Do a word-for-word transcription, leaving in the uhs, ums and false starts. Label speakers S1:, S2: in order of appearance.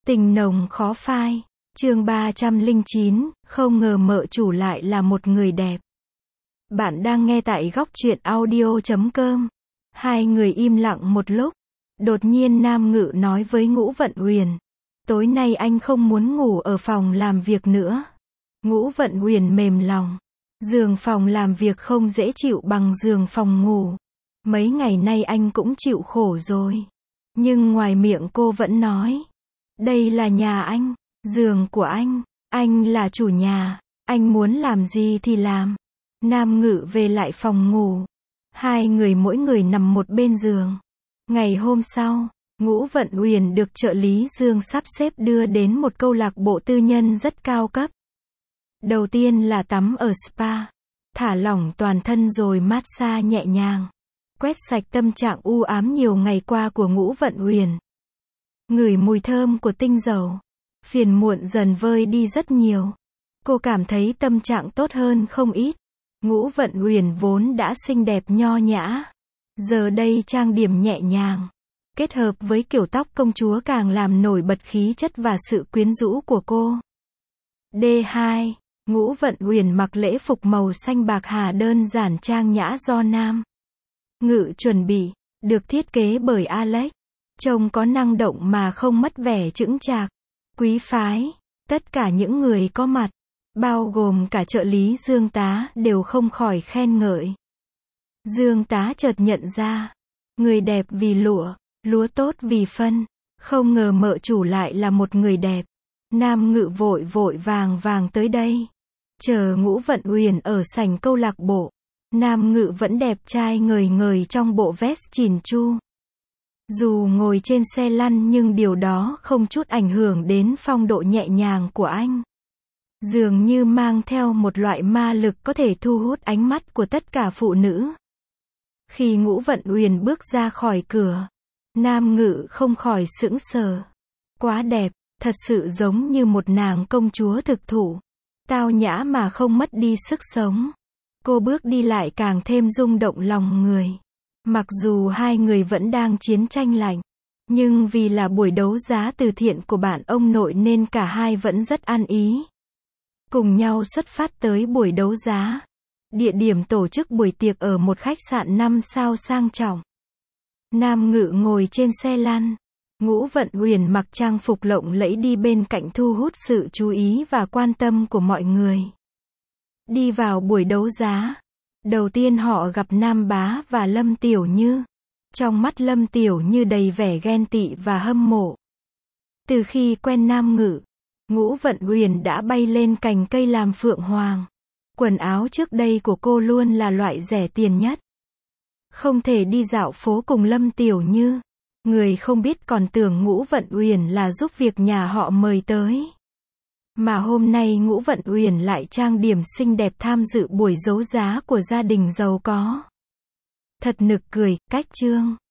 S1: Tình nồng khó phai. Chương ba trăm lẻ chín, không ngờ mợ chủ lại là một người đẹp. Bạn đang nghe tại góc truyện audio chấm com. Hai người im lặng một lúc. Đột nhiên Nam Ngự nói với Ngũ Vận Huyền. Tối nay anh không muốn ngủ ở phòng làm việc nữa. Ngũ Vận Huyền mềm lòng. Giường phòng làm việc không dễ chịu bằng giường phòng ngủ. Mấy ngày nay anh cũng chịu khổ rồi. Nhưng ngoài miệng cô vẫn nói. Đây là nhà anh, giường của anh, anh là chủ nhà, anh muốn làm gì thì làm. Nam Ngự về lại phòng ngủ. Hai người mỗi người nằm một bên giường. Ngày hôm sau, Ngũ Vận Huyền được trợ lý Dương sắp xếp đưa đến một câu lạc bộ tư nhân rất cao cấp. Đầu tiên là tắm ở spa, thả lỏng toàn thân rồi massage nhẹ nhàng, quét sạch tâm trạng u ám nhiều ngày qua của Ngũ Vận Huyền. Ngửi mùi thơm của tinh dầu, phiền muộn dần vơi đi rất nhiều. Cô cảm thấy tâm trạng tốt hơn không ít. Ngũ Vận Huyền vốn đã xinh đẹp nho nhã, giờ đây trang điểm nhẹ nhàng, kết hợp với kiểu tóc công chúa càng làm nổi bật khí chất và sự quyến rũ của cô. D hai. Ngũ Vận Huyền mặc lễ phục màu xanh bạc hà đơn giản trang nhã do Nam Ngự chuẩn bị, được thiết kế bởi Alex. Trông có năng động mà không mất vẻ chững chạc, quý phái. Tất cả những người có mặt, bao gồm cả trợ lý Dương tá, đều không khỏi khen ngợi. Dương tá chợt nhận ra, người đẹp vì lụa, lúa tốt vì phân. Không ngờ mợ chủ lại là một người đẹp. Nam Ngự vội vội vàng vàng tới đây. Chờ Ngũ Vận Huyền ở sảnh câu lạc bộ. Nam Ngự vẫn đẹp trai ngời ngời trong bộ vest chỉn chu. Dù ngồi trên xe lăn nhưng điều đó không chút ảnh hưởng đến phong độ nhẹ nhàng của anh. Dường như mang theo một loại ma lực có thể thu hút ánh mắt của tất cả phụ nữ. Khi Ngũ Vận Huyền bước ra khỏi cửa, Nam Ngự không khỏi sững sờ. Quá đẹp, thật sự giống như một nàng công chúa thực thụ. Tao nhã mà không mất đi sức sống. Cô bước đi lại càng thêm rung động lòng người. Mặc dù hai người vẫn đang chiến tranh lạnh, nhưng vì là buổi đấu giá từ thiện của bạn ông nội nên cả hai vẫn rất ăn ý. Cùng nhau xuất phát tới buổi đấu giá. Địa điểm tổ chức buổi tiệc ở một khách sạn năm sao sang trọng. Nam Ngự ngồi trên xe lăn. Ngũ Vận Huyền mặc trang phục lộng lẫy đi bên cạnh thu hút sự chú ý và quan tâm của mọi người. Đi vào buổi đấu giá. Đầu tiên họ gặp Nam Bá và Lâm Tiểu Như. Trong mắt Lâm Tiểu Như đầy vẻ ghen tị và hâm mộ. Từ khi quen Nam Ngự, Ngũ Vận Huyền đã bay lên cành cây làm phượng hoàng. Quần áo trước đây của cô luôn là loại rẻ tiền nhất. Không thể đi dạo phố cùng Lâm Tiểu Như. Người không biết còn tưởng Ngũ Vận Huyền là giúp việc nhà họ mời tới. Mà hôm nay Ngũ Vận Huyền lại trang điểm xinh đẹp tham dự buổi đấu giá của gia đình giàu có. Thật nực cười, cách trương.